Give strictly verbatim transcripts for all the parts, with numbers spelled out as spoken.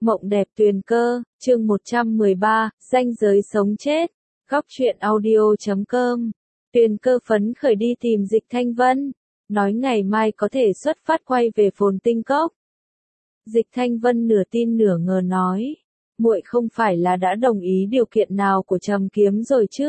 Mộng đẹp tuyền cơ, chương một trăm mười ba, ranh giới sống chết. Góc truyện audio chấm com. Tuyền cơ phấn khởi đi tìm Dịch Thanh Vân, nói ngày mai có thể xuất phát quay về Phồn Tinh Cốc. Dịch Thanh Vân nửa tin nửa ngờ nói, muội không phải là đã đồng ý điều kiện nào của Trầm Kiếm rồi chứ?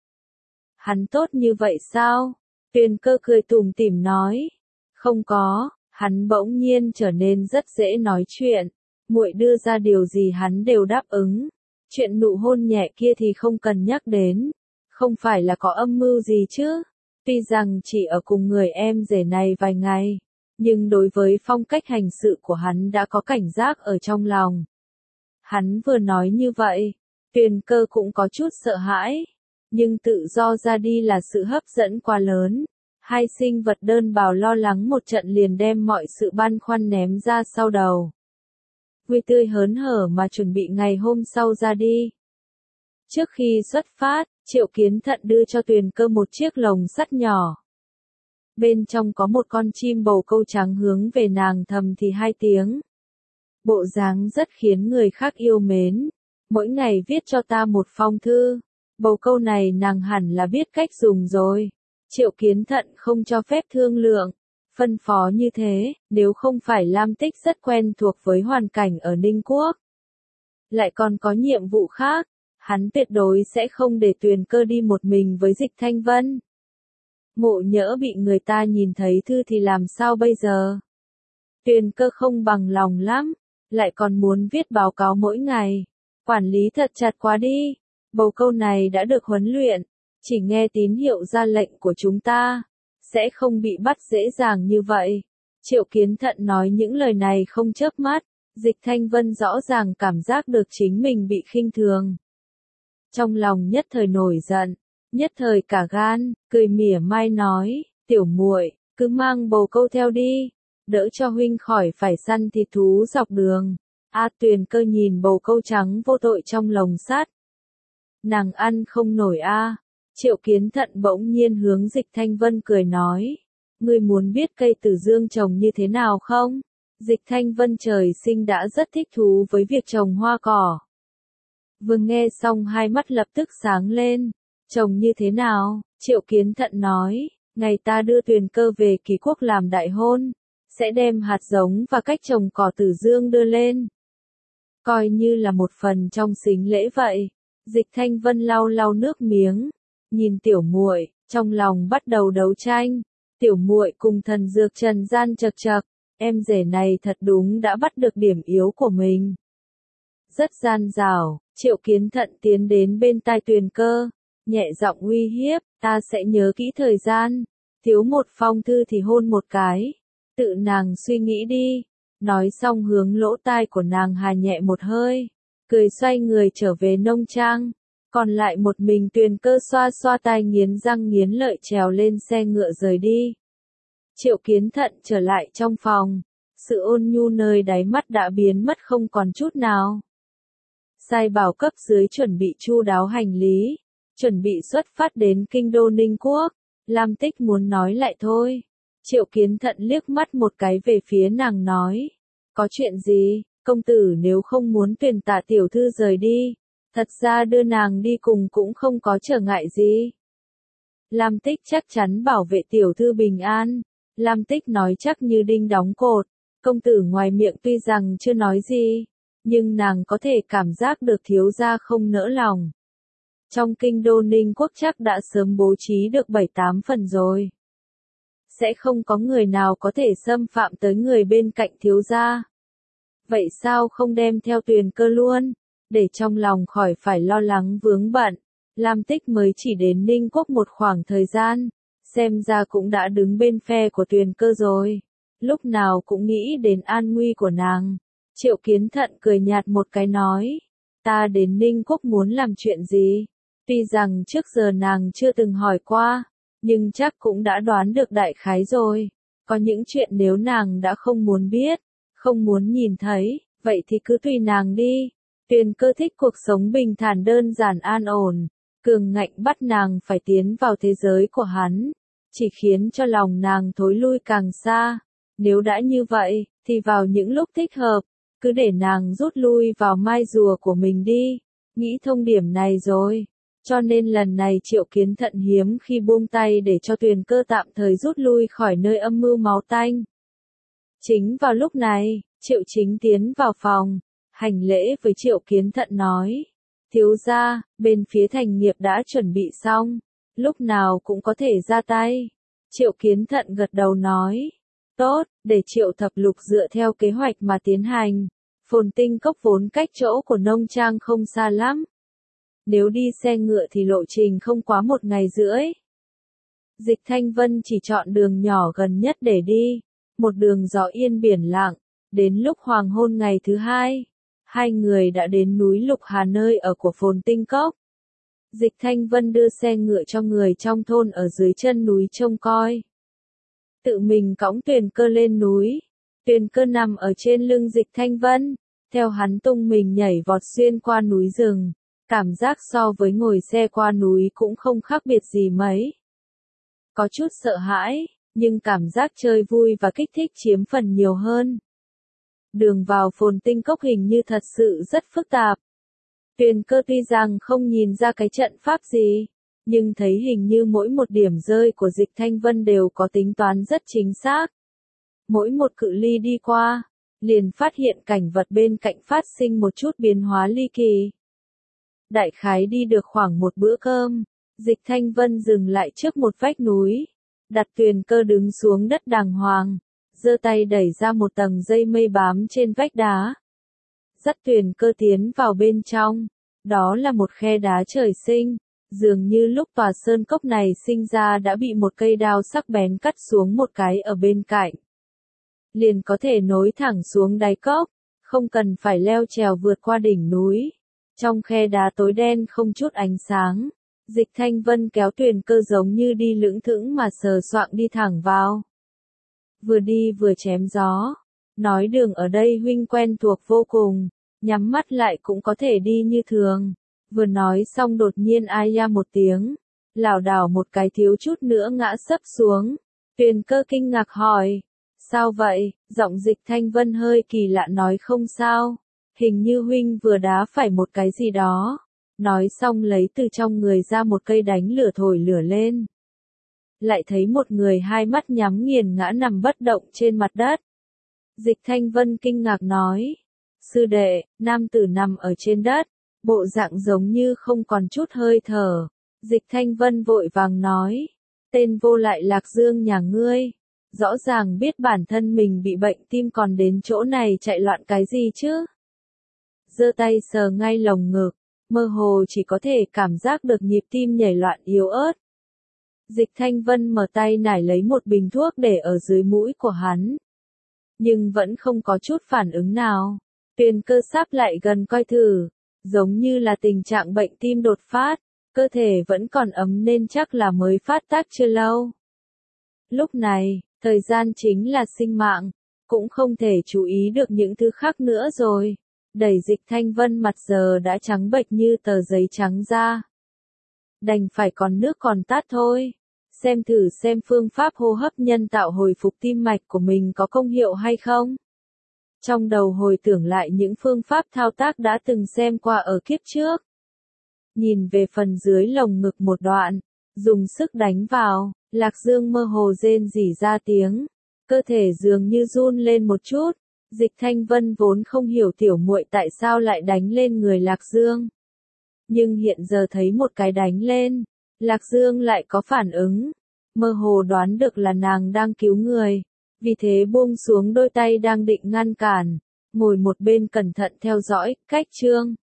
Hắn tốt như vậy sao? Tuyền cơ cười tủm tỉm nói, không có. Hắn bỗng nhiên trở nên rất dễ nói chuyện, muội đưa ra điều gì hắn đều đáp ứng. Chuyện nụ hôn nhẹ kia thì không cần nhắc đến, không phải là có âm mưu gì chứ? Tuy rằng chỉ ở cùng người em rể này vài ngày, nhưng đối với phong cách hành sự của hắn đã có cảnh giác ở trong lòng. Hắn vừa nói như vậy, Tuyền cơ cũng có chút sợ hãi, nhưng tự do ra đi là sự hấp dẫn quá lớn. Hai sinh vật đơn bào lo lắng một trận liền đem mọi sự băn khoăn ném ra sau đầu. Vui tươi hớn hở mà chuẩn bị ngày hôm sau ra đi. Trước khi xuất phát, Triệu Kiến Thận đưa cho Tuyền cơ một chiếc lồng sắt nhỏ. Bên trong có một con chim bồ câu trắng hướng về nàng thầm thì hai tiếng. Bộ dáng rất khiến người khác yêu mến. Mỗi ngày viết cho ta một phong thư. Bồ câu này nàng hẳn là biết cách dùng rồi. Triệu Kiến Thận không cho phép thương lượng, phân phó như thế, nếu không phải Lam Tích rất quen thuộc với hoàn cảnh ở Ninh Quốc. Lại còn có nhiệm vụ khác, hắn tuyệt đối sẽ không để Tuyền cơ đi một mình với Dịch Thanh Vân. Ngộ nhỡ bị người ta nhìn thấy thư thì làm sao bây giờ? Tuyền cơ không bằng lòng lắm, lại còn muốn viết báo cáo mỗi ngày. Quản lý thật chặt quá đi, bồ câu này đã được huấn luyện. Chỉ nghe tín hiệu ra lệnh của chúng ta, sẽ không bị bắt dễ dàng như vậy. Triệu Kiến Thận nói những lời này không chớp mắt, Dịch Thanh Vân rõ ràng cảm giác được chính mình bị khinh thường. Trong lòng nhất thời nổi giận, nhất thời cả gan, cười mỉa mai nói, tiểu muội, cứ mang bồ câu theo đi, đỡ cho huynh khỏi phải săn thịt thú dọc đường. A Tuyền cơ nhìn bồ câu trắng vô tội trong lồng sắt. Nàng ăn không nổi a. À. Triệu Kiến Thận bỗng nhiên hướng Dịch Thanh Vân cười nói, ngươi muốn biết cây tử dương trồng như thế nào không? Dịch Thanh Vân trời sinh đã rất thích thú với việc trồng hoa cỏ. Vừa nghe xong hai mắt lập tức sáng lên, trồng như thế nào? Triệu Kiến Thận nói, ngày ta đưa Tuyền cơ về Kỳ Quốc làm đại hôn, sẽ đem hạt giống và cách trồng cỏ tử dương đưa lên. Coi như là một phần trong sính lễ vậy. Dịch Thanh Vân lau lau nước miếng. Nhìn tiểu muội, trong lòng bắt đầu đấu tranh. Tiểu muội cùng thần dược trần gian chật chật, em rể này thật đúng đã bắt được điểm yếu của mình. Rất gian dảo, Triệu Kiến Thận tiến đến bên tai Tuyền cơ, nhẹ giọng uy hiếp, ta sẽ nhớ kỹ thời gian, thiếu một phong thư thì hôn một cái, tự nàng suy nghĩ đi. Nói xong hướng lỗ tai của nàng hà nhẹ một hơi, cười xoay người trở về nông trang. Còn lại một mình Tuyền cơ xoa xoa tai nghiến răng nghiến lợi trèo lên xe ngựa rời đi. Triệu Kiến Thận trở lại trong phòng, sự ôn nhu nơi đáy mắt đã biến mất không còn chút nào. Sai bảo cấp dưới chuẩn bị chu đáo hành lý, chuẩn bị xuất phát đến kinh đô Ninh Quốc. Lam Tích muốn nói lại thôi. Triệu Kiến Thận liếc mắt một cái về phía nàng nói, có chuyện gì? Công tử nếu không muốn Tuyền Tạ tiểu thư rời đi, thật ra đưa nàng đi cùng cũng không có trở ngại gì. Lam Tích chắc chắn bảo vệ tiểu thư bình an. Lam Tích nói chắc như đinh đóng cột. Công tử ngoài miệng tuy rằng chưa nói gì, nhưng nàng có thể cảm giác được thiếu gia không nỡ lòng. Trong kinh đô Ninh Quốc chắc đã sớm bố trí được bảy tám phần rồi. Sẽ không có người nào có thể xâm phạm tới người bên cạnh thiếu gia. Vậy sao không đem theo Tuyền cơ luôn? Để trong lòng khỏi phải lo lắng vướng bận, Lam Tích mới chỉ đến Ninh Quốc một khoảng thời gian, xem ra cũng đã đứng bên phe của Tuyền cơ rồi. Lúc nào cũng nghĩ đến an nguy của nàng. Triệu Kiến Thận cười nhạt một cái nói, ta đến Ninh Quốc muốn làm chuyện gì? Tuy rằng trước giờ nàng chưa từng hỏi qua, nhưng chắc cũng đã đoán được đại khái rồi. Có những chuyện nếu nàng đã không muốn biết, không muốn nhìn thấy, vậy thì cứ tùy nàng đi. Tuyền cơ thích cuộc sống bình thản đơn giản an ổn, cường ngạnh bắt nàng phải tiến vào thế giới của hắn, chỉ khiến cho lòng nàng thối lui càng xa. Nếu đã như vậy, thì vào những lúc thích hợp, cứ để nàng rút lui vào mai rùa của mình đi, nghĩ thông điểm này rồi. Cho nên lần này Triệu Kiến Thận hiếm khi buông tay để cho Tuyền Cơ tạm thời rút lui khỏi nơi âm mưu máu tanh. Chính vào lúc này, Triệu Chính tiến vào phòng, hành lễ với Triệu Kiến Thận nói, thiếu gia, bên phía Thành Nghiệp đã chuẩn bị xong, lúc nào cũng có thể ra tay. Triệu Kiến Thận gật đầu nói, tốt, để Triệu Thập Lục dựa theo kế hoạch mà tiến hành. Phồn Tinh Cốc vốn cách chỗ của nông trang không xa lắm. Nếu đi xe ngựa thì lộ trình không quá một ngày rưỡi. Dịch Thanh Vân chỉ chọn đường nhỏ gần nhất để đi, một đường gió yên biển lặng, đến lúc hoàng hôn ngày thứ hai, hai người đã đến núi Lục Hà nơi ở của Phồn Tinh Cốc. Dịch Thanh Vân đưa xe ngựa cho người trong thôn ở dưới chân núi trông coi. Tự mình cõng Tuyền Cơ lên núi, Tuyền Cơ nằm ở trên lưng Dịch Thanh Vân, theo hắn tung mình nhảy vọt xuyên qua núi rừng. Cảm giác so với ngồi xe qua núi cũng không khác biệt gì mấy. Có chút sợ hãi, nhưng cảm giác chơi vui và kích thích chiếm phần nhiều hơn. Đường vào Phồn Tinh Cốc hình như thật sự rất phức tạp. Tuyền Cơ tuy rằng không nhìn ra cái trận pháp gì, nhưng thấy hình như mỗi một điểm rơi của Dịch Thanh Vân đều có tính toán rất chính xác. Mỗi một cự ly đi qua, liền phát hiện cảnh vật bên cạnh phát sinh một chút biến hóa ly kỳ. Đại khái đi được khoảng một bữa cơm, Dịch Thanh Vân dừng lại trước một vách núi, đặt Tuyền Cơ đứng xuống đất đàng hoàng, giơ tay đẩy ra một tầng dây mây bám trên vách đá. Dắt Tuyền Cơ tiến vào bên trong, đó là một khe đá trời sinh, dường như lúc tòa sơn cốc này sinh ra đã bị một cây đao sắc bén cắt xuống một cái ở bên cạnh. Liền có thể nối thẳng xuống đáy cốc, không cần phải leo trèo vượt qua đỉnh núi. Trong khe đá tối đen không chút ánh sáng, Dịch Thanh Vân kéo Tuyền Cơ giống như đi lững thững mà sờ soạng đi thẳng vào. Vừa đi vừa chém gió, nói đường ở đây huynh quen thuộc vô cùng, nhắm mắt lại cũng có thể đi như thường. Vừa nói xong đột nhiên ai ya một tiếng, lảo đảo một cái thiếu chút nữa ngã sấp xuống. Tuyền Cơ kinh ngạc hỏi, sao vậy? Giọng Dịch Thanh Vân hơi kỳ lạ nói không sao. Hình như huynh vừa đá phải một cái gì đó. Nói xong lấy từ trong người ra một cây đánh lửa thổi lửa lên. Lại thấy một người hai mắt nhắm nghiền ngã nằm bất động trên mặt đất. Dịch Thanh Vân kinh ngạc nói. Sư đệ, nam tử nằm ở trên đất, bộ dạng giống như không còn chút hơi thở. Dịch Thanh Vân vội vàng nói. Tên vô lại Lạc Dương nhà ngươi. Rõ ràng biết bản thân mình bị bệnh tim còn đến chỗ này chạy loạn cái gì chứ? Giơ tay sờ ngay lồng ngực, mơ hồ chỉ có thể cảm giác được nhịp tim nhảy loạn yếu ớt. Dịch Thanh Vân mở tay nải lấy một bình thuốc để ở dưới mũi của hắn. Nhưng vẫn không có chút phản ứng nào. Tuyền Cơ sáp lại gần coi thử, giống như là tình trạng bệnh tim đột phát, cơ thể vẫn còn ấm nên chắc là mới phát tác chưa lâu. Lúc này, thời gian chính là sinh mạng, cũng không thể chú ý được những thứ khác nữa rồi. Đẩy Dịch Thanh Vân mặt giờ đã trắng bệch như tờ giấy trắng ra. Đành phải còn nước còn tát thôi. Xem thử xem phương pháp hô hấp nhân tạo hồi phục tim mạch của mình có công hiệu hay không. Trong đầu hồi tưởng lại những phương pháp thao tác đã từng xem qua ở kiếp trước. Nhìn về phần dưới lồng ngực một đoạn, dùng sức đánh vào, Lạc Dương mơ hồ rên rỉ ra tiếng. Cơ thể dường như run lên một chút. Dịch Thanh Vân vốn không hiểu tiểu muội tại sao lại đánh lên người Lạc Dương. Nhưng hiện giờ thấy một cái đánh lên, Lạc Dương lại có phản ứng. Mơ hồ đoán được là nàng đang cứu người. Vì thế buông xuống đôi tay đang định ngăn cản. Ngồi một bên cẩn thận theo dõi, cách chương.